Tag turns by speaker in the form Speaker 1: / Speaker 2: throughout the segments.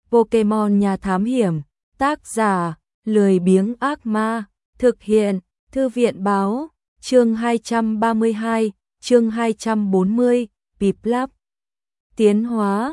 Speaker 1: Pokemon nhà thám hiểm, tác giả, lười biếng ác ma, thực hiện, thư viện báo, chương 232, chương 240, Piplup. Tiến hóa,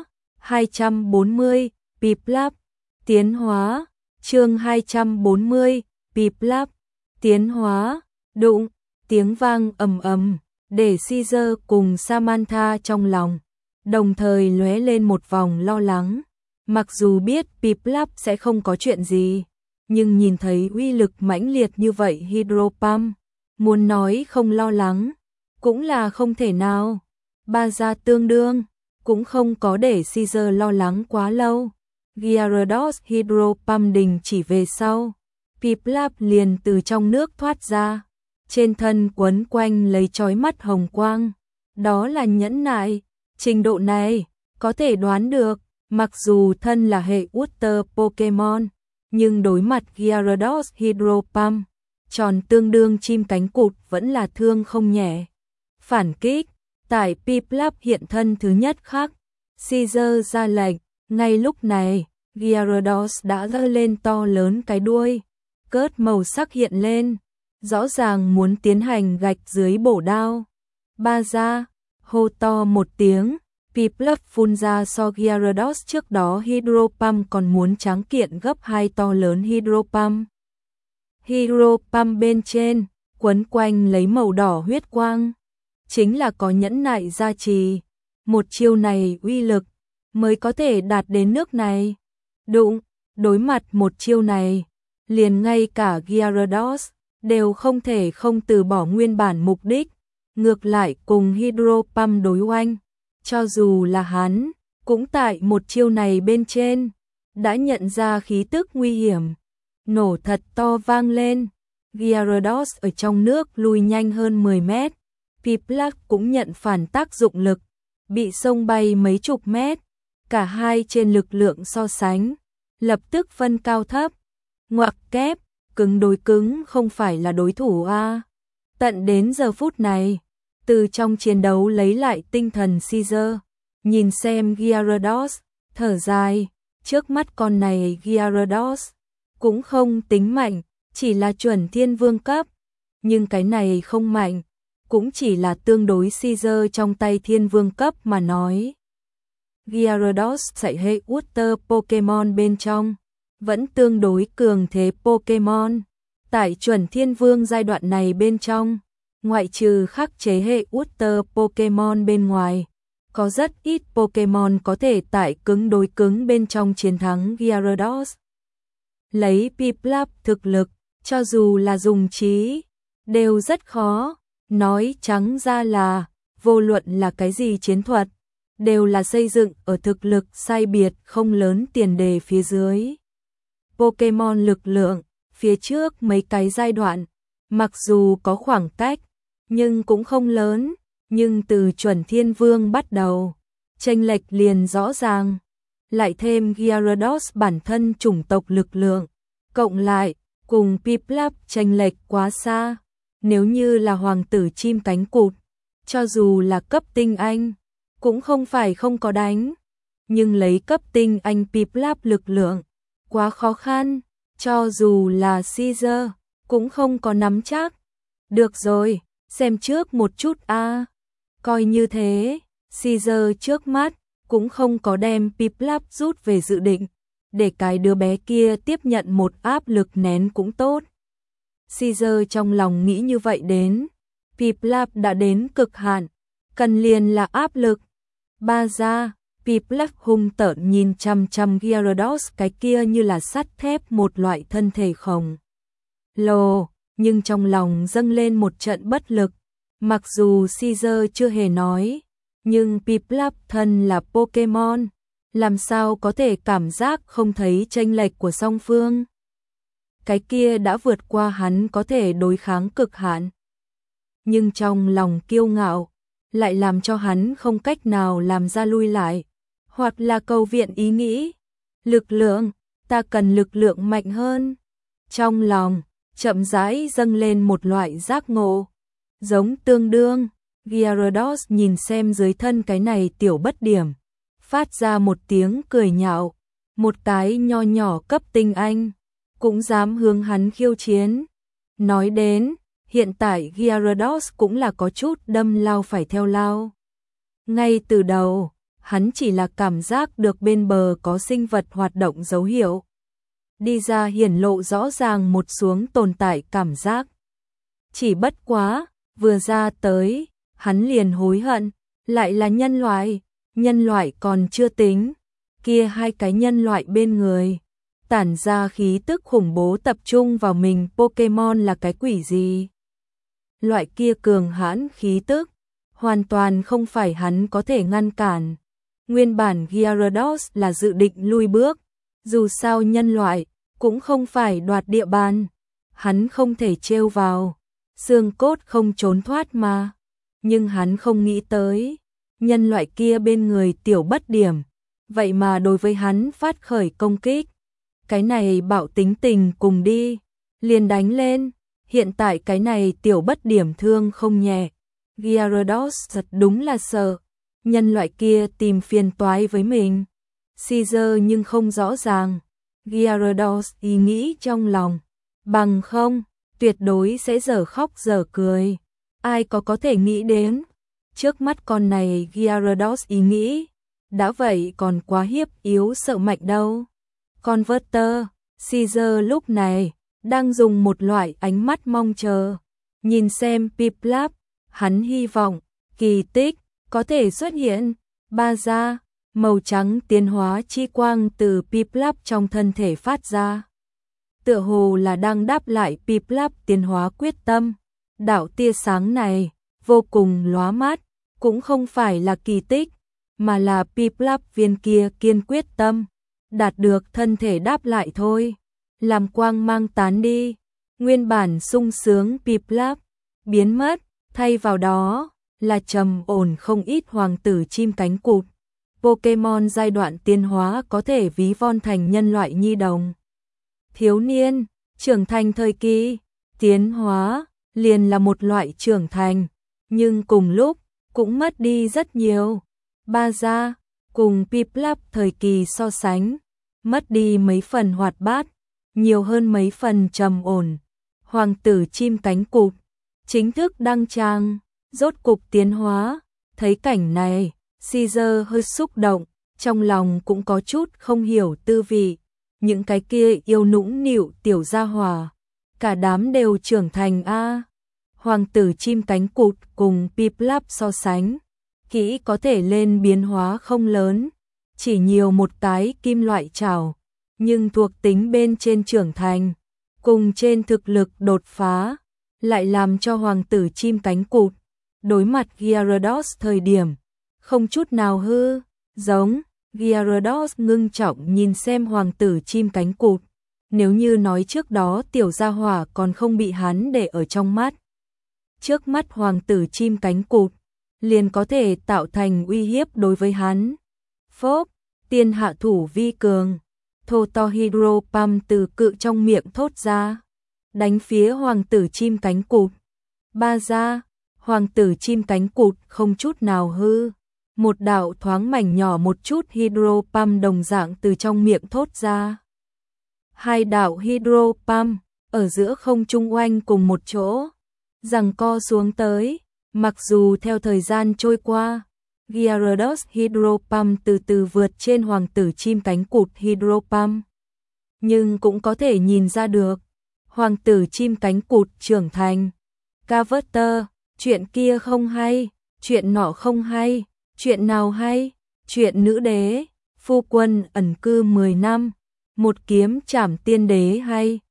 Speaker 1: 240, Piplup. Tiến hóa, chương 240, Piplup. Tiến hóa, đụng, tiếng vang ầm ầm, để Caesar cùng Samantha trong lòng, đồng thời lóe lên một vòng lo lắng. Mặc dù biết Piplup sẽ không có chuyện gì, nhưng nhìn thấy uy lực mãnh liệt như vậy Hydro Pump, muốn nói không lo lắng, cũng là không thể nào. Ba gia tương đương, cũng không có để Caesar lo lắng quá lâu. Gyarados Hydro Pump đình chỉ về sau, Piplup liền từ trong nước thoát ra, trên thân quấn quanh lấy chói mắt hồng quang. Đó là nhẫn nại, trình độ này, có thể đoán được, mặc dù thân là hệ Water Pokemon, nhưng đối mặt Gyarados Hydro Pump, tròn tương đương chim cánh cụt vẫn là thương không nhẹ. Phản kích, tại Piplup hiện thân thứ nhất khắc, Caesar ra lệnh, ngay lúc này, Gyarados đã giơ lên to lớn cái đuôi, cớt màu sắc hiện lên, rõ ràng muốn tiến hành gạch dưới bổ đao. Ba gia, hô to một tiếng, Piplup phun ra so Gyarados trước đó Hydro Pump còn muốn tráng kiện gấp 2 to lớn Hydro Pump. Hydro Pump bên trên, quấn quanh lấy màu đỏ huyết quang, chính là có nhẫn nại gia trì. Một chiêu này uy lực, mới có thể đạt đến nước này. Đụng, đối mặt một chiêu này, liền ngay cả Gyarados đều không thể không từ bỏ nguyên bản mục đích, ngược lại cùng Hydro Pump đối oanh. Cho dù là hắn, cũng tại một chiêu này bên trên, đã nhận ra khí tức nguy hiểm. Nổ thật to vang lên, Gyarados ở trong nước lùi nhanh hơn 10 mét, Piplup cũng nhận phản tác dụng lực, bị xông bay mấy chục mét, cả hai trên lực lượng so sánh, lập tức phân cao thấp. Ngoặc kép, cứng đối cứng không phải là đối thủ a. Tận đến giờ phút này, từ trong chiến đấu lấy lại tinh thần Caesar, nhìn xem Gyarados, thở dài, trước mắt con này Gyarados cũng không tính mạnh, chỉ là chuẩn thiên vương cấp, nhưng cái này không mạnh, cũng chỉ là tương đối Caesar trong tay thiên vương cấp mà nói. Gyarados dạy hệ Water Pokemon bên trong, vẫn tương đối cường thế Pokemon. Tại chuẩn thiên vương giai đoạn này bên trong, ngoại trừ khắc chế hệ Water Pokemon bên ngoài, có rất ít Pokemon có thể tại cứng đối cứng bên trong chiến thắng Gyarados. Lấy Piplup thực lực, cho dù là dùng trí, đều rất khó. Nói trắng ra là, vô luận là cái gì chiến thuật, đều là xây dựng ở thực lực sai biệt không lớn tiền đề phía dưới. Pokemon lực lượng, phía trước mấy cái giai đoạn, mặc dù có khoảng cách, nhưng cũng không lớn, nhưng từ chuẩn thiên vương bắt đầu, chênh lệch liền rõ ràng. Lại thêm Gyarados bản thân chủng tộc lực lượng, cộng lại, cùng Piplup chênh lệch quá xa. Nếu như là hoàng tử chim cánh cụt, cho dù là cấp tinh anh, cũng không phải không có đánh, nhưng lấy cấp tinh anh Piplup lực lượng, quá khó khăn, cho dù là Caesar, cũng không có nắm chắc. Được rồi, xem trước một chút a. Coi như thế, Caesar trước mắt, cũng không có đem Piplup rút về dự định, để cái đứa bé kia tiếp nhận một áp lực nén cũng tốt. Caesar trong lòng nghĩ như vậy đến, Piplup đã đến cực hạn, cần liền là áp lực. Ba gia, Piplup hung tợn nhìn chăm chăm Gyarados cái kia như là sắt thép một loại thân thể khổng lồ, nhưng trong lòng dâng lên một trận bất lực. Mặc dù Caesar chưa hề nói, nhưng Piplup thân là Pokemon, làm sao có thể cảm giác không thấy chênh lệch của song phương. Cái kia đã vượt qua hắn có thể đối kháng cực hạn. Nhưng trong lòng kiêu ngạo, lại làm cho hắn không cách nào làm ra lui lại, hoặc là cầu viện ý nghĩ. Lực lượng, ta cần lực lượng mạnh hơn. Trong lòng, chậm rãi dâng lên một loại giác ngộ. Giống tương đương, Gyarados nhìn xem dưới thân cái này tiểu bất điểm, phát ra một tiếng cười nhạo. một cái nho nhỏ cấp tinh anh, cũng dám hướng hắn khiêu chiến. Nói đến, hiện tại Gyarados cũng là có chút đâm lao phải theo lao. Ngay từ đầu, hắn chỉ là cảm giác được bên bờ có sinh vật hoạt động dấu hiệu. Đi ra hiển lộ rõ ràng một xuống tồn tại cảm giác. Chỉ bất quá, vừa ra tới, hắn liền hối hận, lại là nhân loại còn chưa tính, kia hai cái nhân loại bên người, tản ra khí tức khủng bố tập trung vào mình. Pokemon là cái quỷ gì? Loại kia cường hãn khí tức, hoàn toàn không phải hắn có thể ngăn cản. Nguyên bản Gyarados là dự định lui bước, dù sao nhân loại cũng không phải đoạt địa bàn, hắn không thể trêu vào, xương cốt không trốn thoát mà. Nhưng hắn không nghĩ tới, nhân loại kia bên người tiểu bất điểm, vậy mà đối với hắn phát khởi công kích. Cái này bạo tính tình cùng đi, liền đánh lên, hiện tại cái này tiểu bất điểm thương không nhẹ. Gyarados thật đúng là sợ, nhân loại kia tìm phiền toái với mình. Caesar nhưng không rõ ràng, Gyarados ý nghĩ trong lòng, bằng không, tuyệt đối sẽ dở khóc dở cười. Ai có thể nghĩ đến, trước mắt con này Gyarados ý nghĩ, đã vậy còn quá hiếp yếu sợ mạnh đâu. Converter, Caesar lúc này, đang dùng một loại ánh mắt mong chờ, nhìn xem Piplup, hắn hy vọng, kỳ tích, có thể xuất hiện. Ba ra, màu trắng tiến hóa chi quang từ Piplup trong thân thể phát ra. Tựa hồ là đang đáp lại Piplup tiến hóa quyết tâm. Đạo tia sáng này, vô cùng lóa mắt, cũng không phải là kỳ tích, mà là Piplup viên kia kiên quyết tâm, đạt được thân thể đáp lại thôi. Làm quang mang tán đi, nguyên bản sung sướng Piplup, biến mất, thay vào đó, là trầm ổn không ít hoàng tử chim cánh cụt. Pokemon giai đoạn tiến hóa có thể ví von thành nhân loại nhi đồng. Thiếu niên, trưởng thành thời kỳ, tiến hóa, liền là một loại trưởng thành, nhưng cùng lúc, cũng mất đi rất nhiều. Ba ra, cùng Piplup thời kỳ so sánh, mất đi mấy phần hoạt bát, nhiều hơn mấy phần trầm ổn. Hoàng tử chim cánh cụt, chính thức đăng tràng, rốt cục tiến hóa. Thấy cảnh này, Caesar hơi xúc động, trong lòng cũng có chút không hiểu tư vị. Những cái kia yêu nũng nịu tiểu gia hỏa, cả đám đều trưởng thành a. Hoàng tử chim cánh cụt cùng Piplup so sánh, kỹ có thể lên biến hóa không lớn, chỉ nhiều một cái kim loại trảo, nhưng thuộc tính bên trên trưởng thành, cùng trên thực lực đột phá, lại làm cho hoàng tử chim cánh cụt đối mặt Gyarados thời điểm không chút nào hư, giống. Gyarados ngưng trọng nhìn xem hoàng tử chim cánh cụt, nếu như nói trước đó tiểu gia hỏa còn không bị hắn để ở trong mắt, trước mắt hoàng tử chim cánh cụt liền có thể tạo thành uy hiếp đối với hắn. Phốp, tiên hạ thủ vi cường, thô to hydro pump từ cự trong miệng thốt ra, đánh phía hoàng tử chim cánh cụt. Ba ra, hoàng tử chim cánh cụt không chút nào hư, một đạo thoáng mảnh nhỏ một chút hydro pump đồng dạng từ trong miệng thốt ra. Hai đạo hydro pump ở giữa không trung oanh cùng một chỗ, giằng co xuống tới. Mặc dù theo thời gian trôi qua, Gyarados hydro pump từ từ vượt trên hoàng tử chim cánh cụt hydro pump, nhưng cũng có thể nhìn ra được, hoàng tử chim cánh cụt trưởng thành. Converter, chuyện kia không hay, chuyện nọ không hay, chuyện nào hay? Chuyện nữ đế, phu quân ẩn cư 10 năm, một kiếm trảm tiên đế hay?